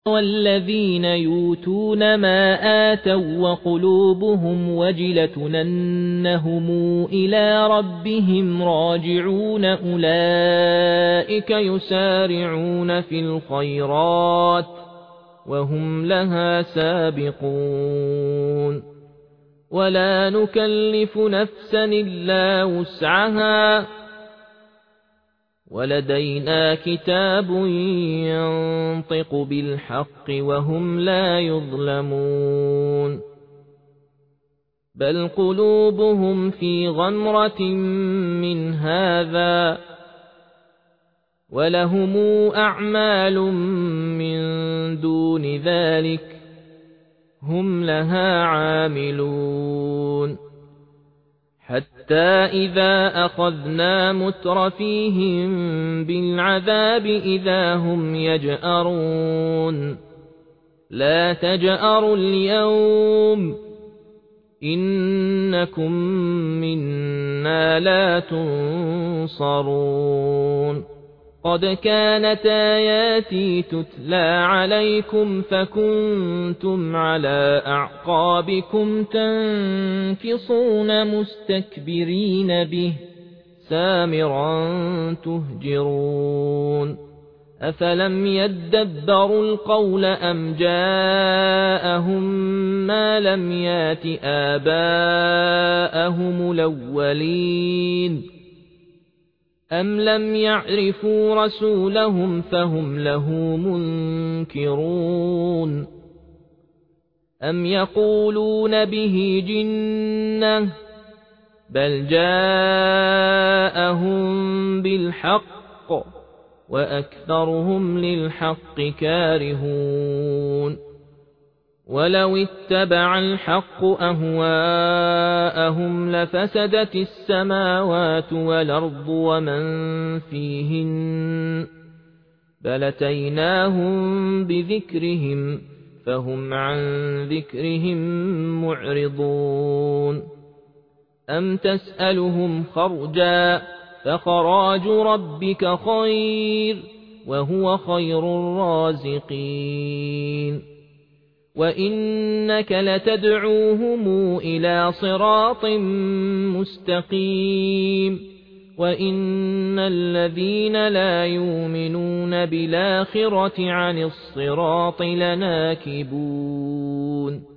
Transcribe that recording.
والذين يؤتون ما آتوا وقلوبهم وجلة أنهم إلى ربهم راجعون أولئك يسارعون في الخيرات وهم لها سابقون ولا نكلف نفسا إلا وسعها ولدينا كتاب ينطق بالحق وهم لا يظلمون بل قلوبهم في غمرة من هذا ولهم أعمال من دون ذلك هم لها عاملون حتى إذا أخذنا مترفيهم بالعذاب إذا هم يجأرون لا تجأروا اليوم إنكم منا لا تنصرون قد كانت آياتي تتلى عليكم فكنتم على أعقابكم تنكصون مستكبرين به سامرا تهجرون أفلم يدبروا القول أم جاءهم ما لم يات آباءهم الأولين أم لم يعرفوا رسولهم فهم له منكرون أم يقولون به جنة بل جاءهم بالحق وأكثرهم للحق كارهون ولو اتبع الحق أهواءهم لفسدت السماوات والأرض ومن فيهن بل أتيناهم بذكرهم فهم عن ذكرهم معرضون أم تسألهم خرجا فخراج ربك خير وهو خير الرازقين وإنك لتدعوهم إلى صراط مستقيم وإن الذين لا يؤمنون بالآخرة عن الصراط لناكبون